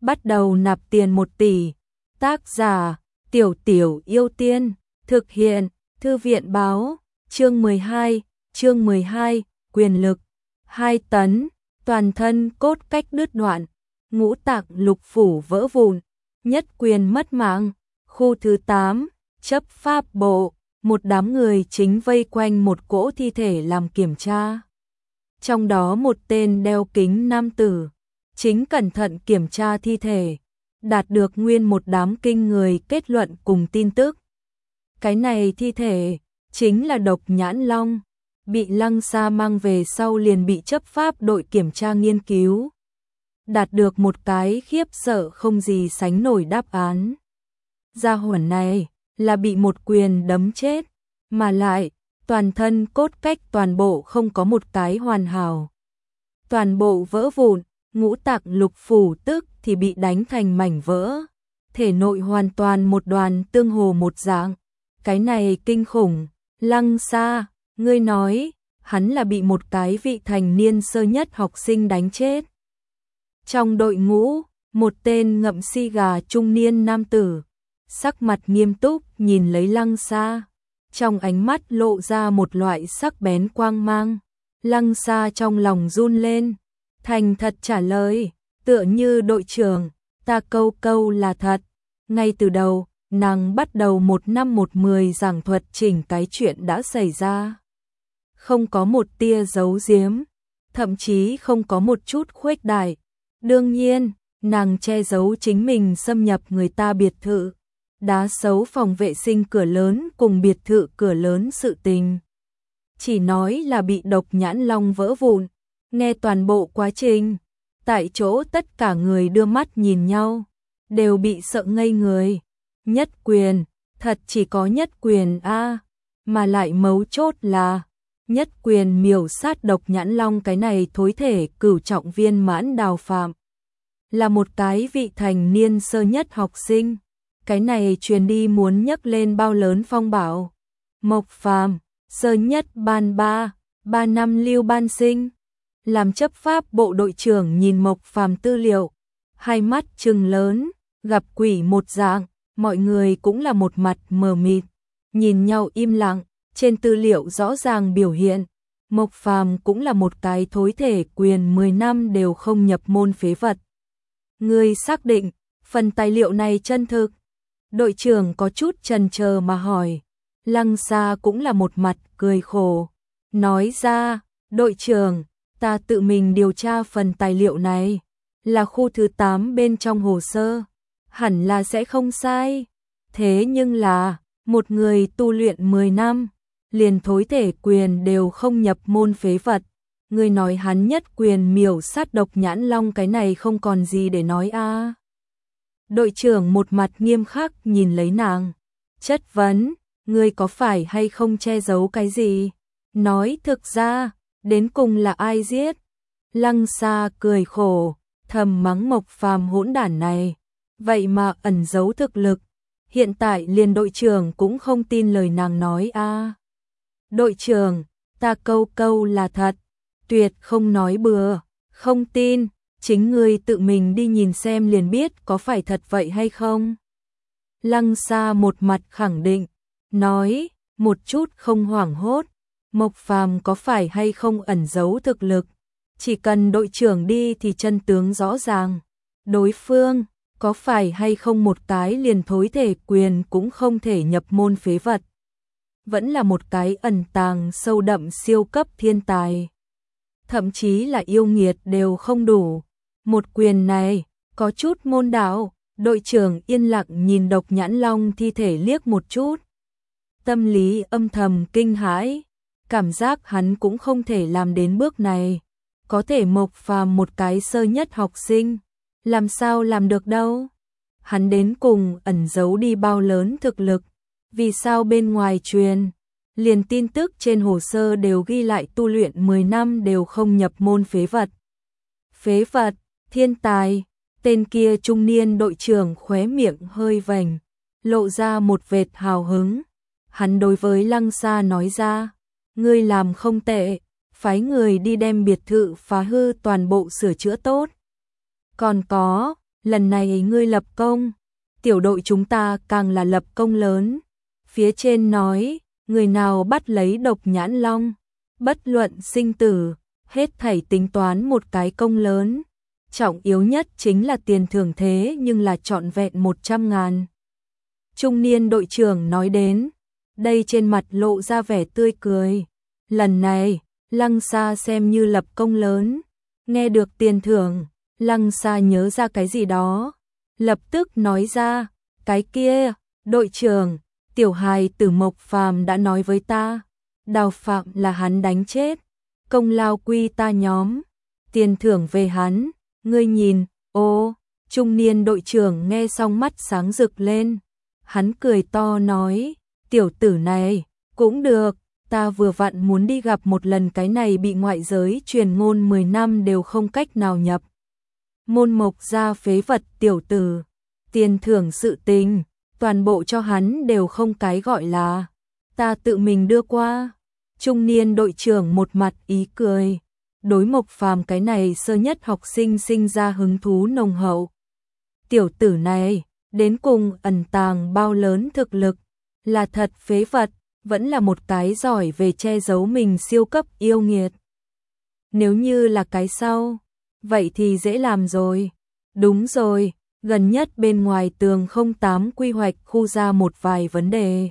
bắt đầu nạp tiền 1 tỷ. Tác giả: Tiểu Tiểu Yêu Tiên. Thực hiện: Thư viện báo. Chương 12, quyền lực. 2 tấn, toàn thân cốt cách đứt đoạn, ngũ tạng lục phủ vỡ vụn, nhất quyền mất mạng. Khu thứ 8, chấp pháp bộ, một đám người chính vây quanh một cỗ thi thể làm kiểm tra. Trong đó một tên đeo kính nam tử, chính cẩn thận kiểm tra thi thể, đạt được nguyên một đám kinh người kết luận cùng tin tức. Cái này thi thể chính là Độc Nhãn Long, bị Lăng Sa mang về sau liền bị chấp pháp đội kiểm tra nghiên cứu, đạt được một cái khiếp sợ không gì sánh nổi đáp án. Gia hỏa này là bị một quyền đấm chết, mà lại toàn thân cốt cách toàn bộ không có một cái hoàn hảo. Toàn bộ vỡ vụn, ngũ tạng lục phủ tức thì bị đánh thành mảnh vỡ, thể nội hoàn toàn một đoàn tương hồ một dạng. Cái này kinh khủng. Lăng Sa, ngươi nói, hắn là bị một cái vị thành niên sơ nhất học sinh đánh chết. Trong đội ngũ, một tên ngậm xi gà trung niên nam tử, sắc mặt nghiêm túc nhìn lấy Lăng Sa, trong ánh mắt lộ ra một loại sắc bén quang mang. Lăng Sa trong lòng run lên, thành thật trả lời, tựa như đội trưởng, ta câu câu là thật. Ngay từ đầu, nàng bắt đầu 1 năm 1 10 giảng thuật chỉnh cái chuyện đã xảy ra. Không có một tia giấu giếm, thậm chí không có một chút khuếch đại. Đương nhiên, nàng che giấu chính mình xâm nhập người ta biệt thự, đá xấu phòng vệ sinh cửa lớn cùng biệt thự cửa lớn sự tình. Chỉ nói là bị Độc Nhãn Long vỡ vụn, nghe toàn bộ quá trình. Tại chỗ tất cả người đưa mắt nhìn nhau, đều bị sợ ngây người. Nhất quyền, thật chỉ có nhất quyền a, mà lại mấu chốt là nhất quyền miểu sát Độc Nhãn Long cái này thối thể cửu trọng viên mãn Đào Phạm. Là một cái vị thành niên sơ nhất học sinh, cái này truyền đi muốn nhấc lên bao lớn phong bạo. Mộc Phàm, sơ nhất ban 3 năm lưu ban sinh. Làm chấp pháp bộ đội trưởng nhìn Mộc Phàm tư liệu, hai mắt trừng lớn, gặp quỷ một dạng. Mọi người cũng là một mặt mờ mịt, nhìn nhau im lặng. Trên tư liệu rõ ràng biểu hiện, Mộc Phàm cũng là một cái thối thể quyền 10 năm đều không nhập môn phế vật. Người xác định phần tài liệu này chân thực? Đội trưởng có chút chần chờ mà hỏi. Lăng Sa cũng là một mặt cười khổ, nói ra, đội trưởng, ta tự mình điều tra phần tài liệu này, là khu thứ 8 bên trong hồ sơ, hẳn là sẽ không sai. Thế nhưng là, một người tu luyện 10 năm, liền thối thể quyền đều không nhập môn phế vật. Người nói hắn nhất quyền miểu sát Độc Nhãn Long cái này không còn gì để nói a. Đội trưởng một mặt nghiêm khắc nhìn lấy nàng, chất vấn, ngươi có phải hay không che giấu cái gì? Nói thực ra, đến cùng là ai giết? Lăng Sa cười khổ, thầm mắng Mộc Phàm hỗn đản này, vậy mà ẩn giấu thực lực. Hiện tại liền đội trưởng cũng không tin lời nàng nói a. Đội trưởng, ta câu câu là thật, tuyệt không nói bừa, không tin, chính ngươi tự mình đi nhìn xem liền biết có phải thật vậy hay không. Lăng Sa một mặt khẳng định, nói, một chút không hoảng hốt, Mộc Phàm có phải hay không ẩn giấu thực lực, chỉ cần đội trưởng đi thì chân tướng rõ ràng. Đối phương có phải hay không một cái liền thối thể quyền cũng không thể nhập môn phế vật, vẫn là một cái ẩn tàng sâu đậm siêu cấp thiên tài, thậm chí là yêu nghiệt đều không đủ. Một quyền này có chút môn đạo. Đội trưởng yên lặng nhìn Độc Nhãn Long thi thể liếc một chút, tâm lý âm thầm kinh hãi, cảm giác hắn cũng không thể làm đến bước này. Có thể Mộc Phàm một cái sơ nhất học sinh, làm sao làm được đâu? Hắn đến cùng ẩn giấu đi bao lớn thực lực? Vì sao bên ngoài truyền, liền tin tức trên hồ sơ đều ghi lại tu luyện 10 năm đều không nhập môn phế vật? Phế vật, thiên tài. Tên kia trung niên đội trưởng khóe miệng hơi vành, lộ ra một vệt hào hứng. Hắn đối với Lăng Sa nói ra, ngươi làm không tệ, phái người đi đem biệt thự phá hư toàn bộ sửa chữa tốt. Còn có, lần này ngươi lập công, tiểu đội chúng ta càng là lập công lớn. Phía trên nói, người nào bắt lấy Độc Nhãn Long, bất luận sinh tử, hết thảy tính toán một cái công lớn. Trọng yếu nhất chính là tiền thưởng thế nhưng là trọn vẹn 100.000. Trung niên đội trưởng nói đến, đây trên mặt lộ ra vẻ tươi cười. Lần này, Lăng Sa xem như lập công lớn. Nghe được tiền thưởng, Lăng Sa nhớ ra cái gì đó, lập tức nói ra, cái kia, đội trưởng, tiểu hài tử Mộc Phàm đã nói với ta, Đào Phạm là hắn đánh chết, công lao quy ta nhóm, tiền thưởng về hắn, ngươi nhìn, ô, trung niên đội trưởng nghe xong mắt sáng rực lên, hắn cười to nói, tiểu tử này, cũng được, ta vừa vặn muốn đi gặp một lần cái này bị ngoại giới truyền ngôn 10 năm đều không cách nào nhập môn Mộc gia phế vật tiểu tử, tiền thưởng sự tình, toàn bộ cho hắn đều không cái gọi là, ta tự mình đưa qua. Trung niên đội trưởng một mặt ý cười, đối Mộc Phàm cái này sơ nhất học sinh sinh ra hứng thú nồng hậu. Tiểu tử này, đến cùng ẩn tàng bao lớn thực lực, là thật phế vật, vẫn là một cái giỏi về che giấu mình siêu cấp yêu nghiệt. Nếu như là cái sau, vậy thì dễ làm rồi. Đúng rồi, gần nhất bên ngoài tường 08 quy hoạch khu ra một vài vấn đề.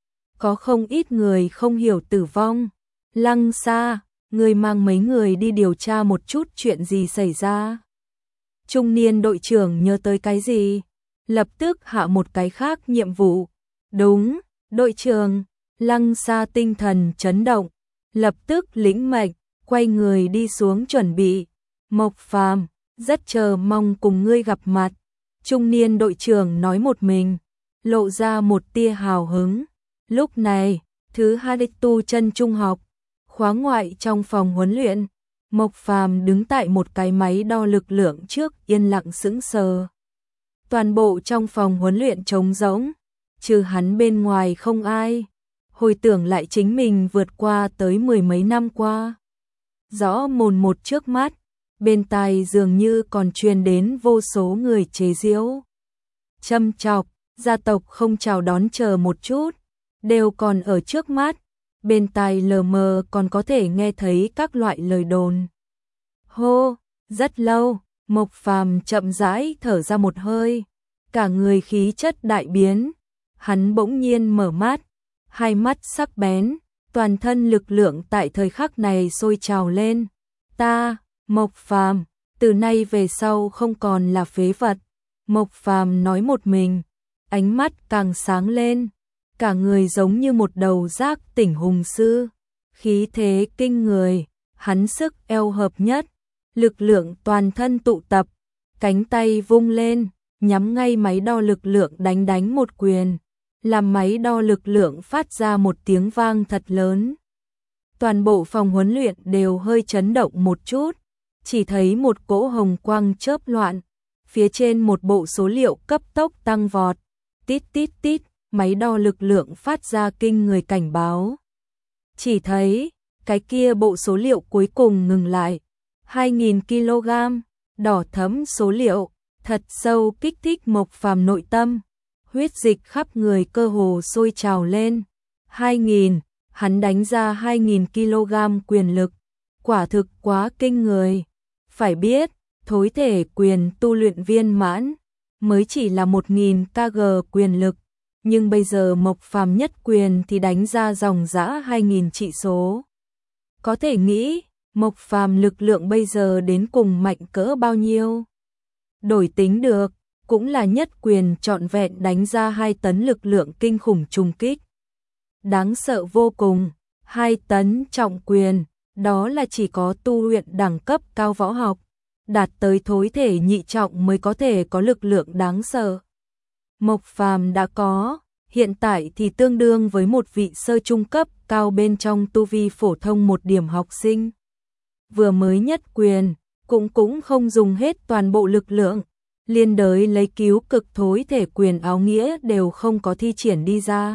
Có không ít người không hiểu tử vong. Lăng Sa, người mang mấy người đi điều tra một chút chuyện gì xảy ra. Trung niên đội trưởng nhớ tới cái gì? Lập tức hạ một cái khác nhiệm vụ. Đúng, đội trưởng, Lăng Sa tinh thần chấn động, lập tức lĩnh mệnh, quay người đi xuống chuẩn bị. Mộc Phàm, rất chờ mong cùng ngươi gặp mặt. Trung niên đội trưởng nói một mình, lộ ra một tia hào hứng. Lúc này, thứ hai tu chân trung học, khóa ngoại trong phòng huấn luyện, Mộc Phàm đứng tại một cái máy đo lực lượng trước yên lặng sững sờ. Toàn bộ trong phòng huấn luyện trống rỗng, trừ hắn bên ngoài không ai. Hồi tưởng lại chính mình vượt qua tới 10 mấy năm qua. Rõ mồn một trước mắt, bên tai dường như còn truyền đến vô số người chế giễu. Châm chọc, gia tộc không chào đón chờ một chút, đều còn ở trước mắt, bên tai lờ mờ còn có thể nghe thấy các loại lời đồn. Hô, rất lâu, Mộc Phàm chậm rãi thở ra một hơi, cả người khí chất đại biến, hắn bỗng nhiên mở mắt, hai mắt sắc bén, toàn thân lực lượng tại thời khắc này sôi trào lên. Ta, Mộc Phàm, từ nay về sau không còn là phế vật. Mộc Phàm nói một mình, ánh mắt càng sáng lên, cả người giống như một đầu giác tỉnh hùng sư, khí thế kinh người, hắn sức eo hợp nhất, lực lượng toàn thân tụ tập, cánh tay vung lên, nhắm ngay máy đo lực lượng đánh một quyền, làm máy đo lực lượng phát ra một tiếng vang thật lớn. Toàn bộ phòng huấn luyện đều hơi chấn động một chút, chỉ thấy một cỗ hồng quang chớp loạn, phía trên một bộ số liệu cấp tốc tăng vọt, tít tít tít, máy đo lực lượng phát ra kinh người cảnh báo. Chỉ thấy, cái kia bộ số liệu cuối cùng ngừng lại, 2.000 kg, đỏ thẫm số liệu, thật sâu kích thích Mộc Phàm nội tâm, huyết dịch khắp người cơ hồ sôi trào lên. 2.000, hắn đánh ra 2.000 kg quyền lực, quả thực quá kinh người. Phải biết, thối thể quyền tu luyện viên mãn, mới chỉ là 1.000 kg quyền lực, nhưng bây giờ Mộc Phàm nhất quyền thì đánh ra dòng dã 2.000 trị số. Có thể nghĩ, Mộc Phàm lực lượng bây giờ đến cùng mạnh cỡ bao nhiêu? Đổi tính được, cũng là nhất quyền trọn vẹn đánh ra 2 tấn lực lượng kinh khủng trùng kích. Đáng sợ vô cùng, 2 tấn trọng quyền, đó là chỉ có tu luyện đẳng cấp cao võ học, đạt tới thối thể nhị trọng mới có thể có lực lượng đáng sợ. Mộc Phàm đã có, hiện tại thì tương đương với một vị sơ trung cấp cao bên trong tu vi phổ thông một điểm học sinh. Vừa mới nhất quyền, cũng không dùng hết toàn bộ lực lượng, liên đới lấy cứu cực thối thể quyền áo nghĩa đều không có thi triển đi ra.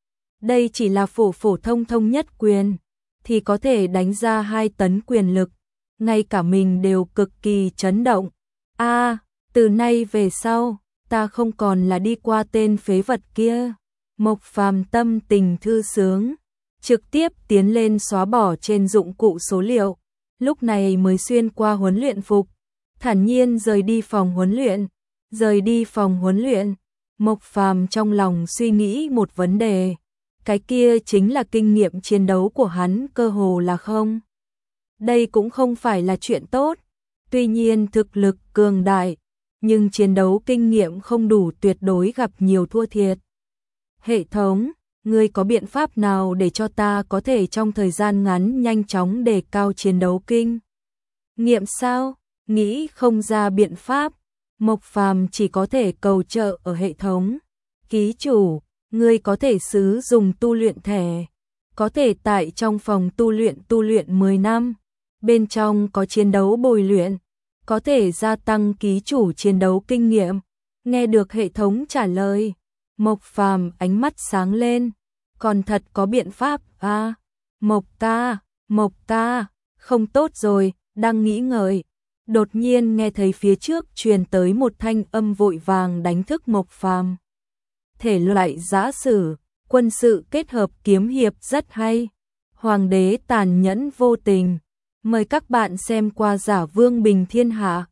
Đây chỉ là phổ thông nhất quyền, thì có thể đánh ra 2 tấn quyền lực, ngay cả mình đều cực kỳ chấn động. Từ nay về sau, ta không còn là đi qua tên phế vật kia. Mộc Phàm tâm tình thư sướng, trực tiếp tiến lên xóa bỏ trên dụng cụ số liệu, lúc này mới xuyên qua huấn luyện phục, thản nhiên rời đi phòng huấn luyện. Rời đi phòng huấn luyện, Mộc Phàm trong lòng suy nghĩ một vấn đề, cái kia chính là kinh nghiệm chiến đấu của hắn cơ hồ là không. Đây cũng không phải là chuyện tốt, tuy nhiên thực lực cường đại, nhưng chiến đấu kinh nghiệm không đủ, tuyệt đối gặp nhiều thua thiệt. Hệ thống, ngươi có biện pháp nào để cho ta có thể trong thời gian ngắn nhanh chóng đề cao chiến đấu kinh nghiệm sao? Nghĩ không ra biện pháp, Mộc Phàm chỉ có thể cầu trợ ở hệ thống. Ký chủ, ngươi có thể sử dụng tu luyện thẻ, có thể tại trong phòng tu luyện 10 năm, bên trong có chiến đấu bồi luyện, có thể gia tăng ký chủ chiến đấu kinh nghiệm. Nghe được hệ thống trả lời, Mộc Phàm ánh mắt sáng lên, còn thật có biện pháp à? Mộc ca, không tốt rồi, đang nghĩ ngợi, đột nhiên nghe thấy phía trước truyền tới một thanh âm vội vàng đánh thức Mộc Phàm. Thể loại giã sử, quân sự kết hợp kiếm hiệp rất hay. Hoàng đế tàn nhẫn vô tình. Mời các bạn xem qua Giả Vương Bình Thiên Hạ.